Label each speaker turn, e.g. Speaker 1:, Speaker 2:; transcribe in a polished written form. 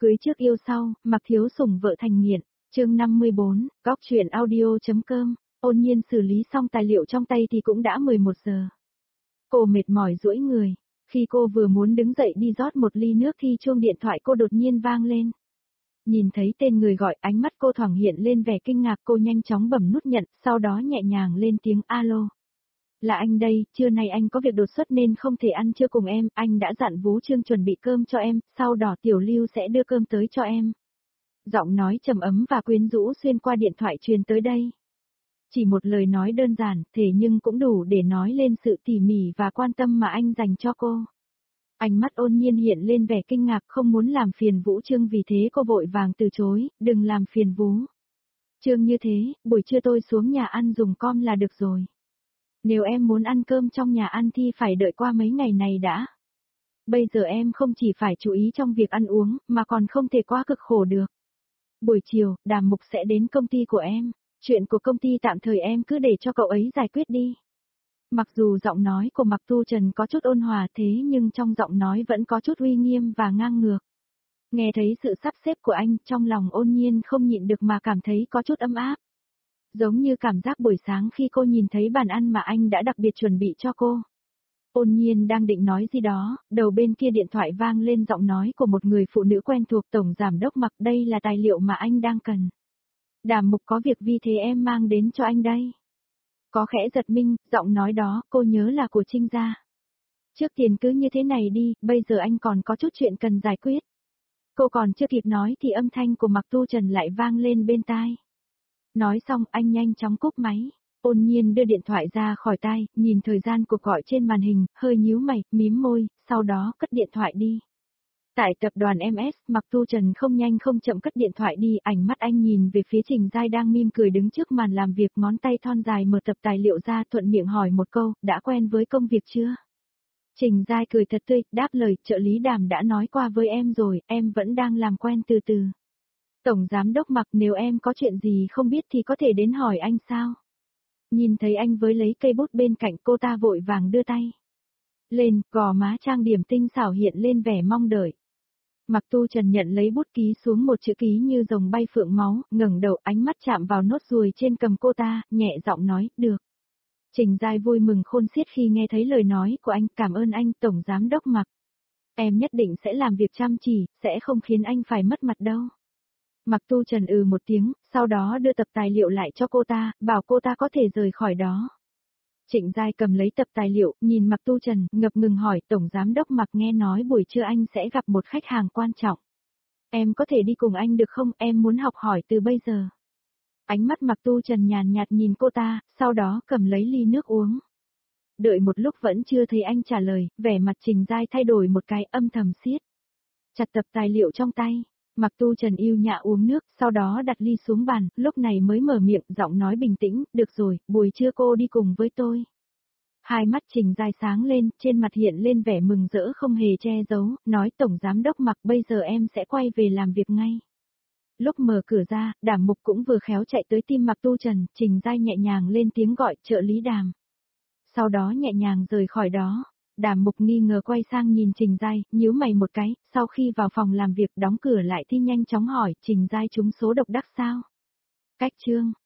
Speaker 1: Cưới trước yêu sau, Mặc Thiếu Sủng vợ thành nghiện. Chương 54, góc truyện audio.com. Ôn Nhiên xử lý xong tài liệu trong tay thì cũng đã 11 giờ. Cô mệt mỏi duỗi người. Khi cô vừa muốn đứng dậy đi rót một ly nước thì chuông điện thoại cô đột nhiên vang lên. Nhìn thấy tên người gọi, ánh mắt cô thoáng hiện lên vẻ kinh ngạc, cô nhanh chóng bấm nút nhận, sau đó nhẹ nhàng lên tiếng alo. Là anh đây, trưa nay anh có việc đột xuất nên không thể ăn trưa cùng em, anh đã dặn Vũ Trương chuẩn bị cơm cho em, sau đó Tiểu Lưu sẽ đưa cơm tới cho em. Giọng nói trầm ấm và quyến rũ xuyên qua điện thoại truyền tới đây. Chỉ một lời nói đơn giản, thế nhưng cũng đủ để nói lên sự tỉ mỉ và quan tâm mà anh dành cho cô. Ánh mắt Ôn Nhiên hiện lên vẻ kinh ngạc, không muốn làm phiền Vũ Trương, vì thế cô vội vàng từ chối, đừng làm phiền Vũ Trương như thế, buổi trưa tôi xuống nhà ăn dùng com là được rồi. Nếu em muốn ăn cơm trong nhà ăn thì phải đợi qua mấy ngày này đã. Bây giờ em không chỉ phải chú ý trong việc ăn uống, mà còn không thể quá cực khổ được. Buổi chiều, Đàm Mục sẽ đến công ty của em. Chuyện của công ty tạm thời em cứ để cho cậu ấy giải quyết đi. Mặc dù giọng nói của Mạc Tu Trần có chút ôn hòa thế nhưng trong giọng nói vẫn có chút uy nghiêm và ngang ngược. Nghe thấy sự sắp xếp của anh, trong lòng Ôn Nhiên không nhịn được mà cảm thấy có chút ấm áp. Giống như cảm giác buổi sáng khi cô nhìn thấy bàn ăn mà anh đã đặc biệt chuẩn bị cho cô. Ôn Nhiên đang định nói gì đó, đầu bên kia điện thoại vang lên giọng nói của một người phụ nữ quen thuộc. Tổng giám đốc Mạc, đây là tài liệu mà anh đang cần. Đàm Mục có việc vì thế em mang đến cho anh đây. Có khẽ giật mình, giọng nói đó cô nhớ là của Trinh gia. Trước tiên cứ như thế này đi, bây giờ anh còn có chút chuyện cần giải quyết. Cô còn chưa kịp nói thì âm thanh của Mạc Tu Trần lại vang lên bên tai. Nói xong anh nhanh chóng cúp máy. Ôn Nhiên đưa điện thoại ra khỏi tai, nhìn thời gian cuộc gọi trên màn hình, hơi nhíu mày, mím môi, sau đó cất điện thoại đi. Tại tập đoàn MS, Mạc Tu Trần không nhanh không chậm cất điện thoại đi, ánh mắt anh nhìn về phía Trình Giai đang mỉm cười đứng trước màn làm việc, ngón tay thon dài mở tập tài liệu ra, thuận miệng hỏi một câu, đã quen với công việc chưa? Trình Giai cười thật tươi, đáp lời, trợ lý Đàm đã nói qua với em rồi, em vẫn đang làm quen từ từ. Tổng giám đốc Mạc, nếu em có chuyện gì không biết thì có thể đến hỏi anh sao? Nhìn thấy anh với lấy cây bút bên cạnh, cô ta vội vàng đưa tay lên, gò má trang điểm tinh xảo hiện lên vẻ mong đợi. Mạc Tu Trần nhận lấy bút ký xuống một chữ ký như rồng bay phượng máu, ngẩng đầu, ánh mắt chạm vào nốt ruồi trên cầm cô ta, nhẹ giọng nói, được. Trình Giai vui mừng khôn xiết khi nghe thấy lời nói của anh, cảm ơn anh, Tổng Giám đốc Mạc. Em nhất định sẽ làm việc chăm chỉ, sẽ không khiến anh phải mất mặt đâu. Mạc Tu Trần một tiếng, sau đó đưa tập tài liệu lại cho cô ta, bảo cô ta có thể rời khỏi đó. Trịnh Giai cầm lấy tập tài liệu, nhìn Mạc Tu Trần, ngập ngừng hỏi, Tổng Giám đốc Mạc, nghe nói buổi trưa anh sẽ gặp một khách hàng quan trọng. Em có thể đi cùng anh được không, em muốn học hỏi từ bây giờ. Ánh mắt Mạc Tu Trần nhàn nhạt nhìn cô ta, sau đó cầm lấy ly nước uống. Đợi một lúc vẫn chưa thấy anh trả lời, vẻ mặt Trình Giai thay đổi một cái, âm thầm siết chặt tập tài liệu trong tay. Mạc Tu Trần yêu nhã uống nước, sau đó đặt ly xuống bàn, lúc này mới mở miệng, giọng nói bình tĩnh, được rồi, buổi trưa cô đi cùng với tôi. Hai mắt Trình Giai sáng lên, trên mặt hiện lên vẻ mừng rỡ không hề che giấu, nói Tổng Giám đốc Mạc, bây giờ em sẽ quay về làm việc ngay. Lúc mở cửa ra, Đàm Mục cũng vừa khéo chạy tới tim Mạc Tu Trần, Trình Giai nhẹ nhàng lên tiếng gọi, trợ lý Đàm. Sau đó nhẹ nhàng rời khỏi đó. Đàm Mục nghi ngờ quay sang nhìn Trình Giai, nhíu mày một cái, sau khi vào phòng làm việc đóng cửa lại thì nhanh chóng hỏi, Trình Giai trúng số độc đắc sao? Cách chương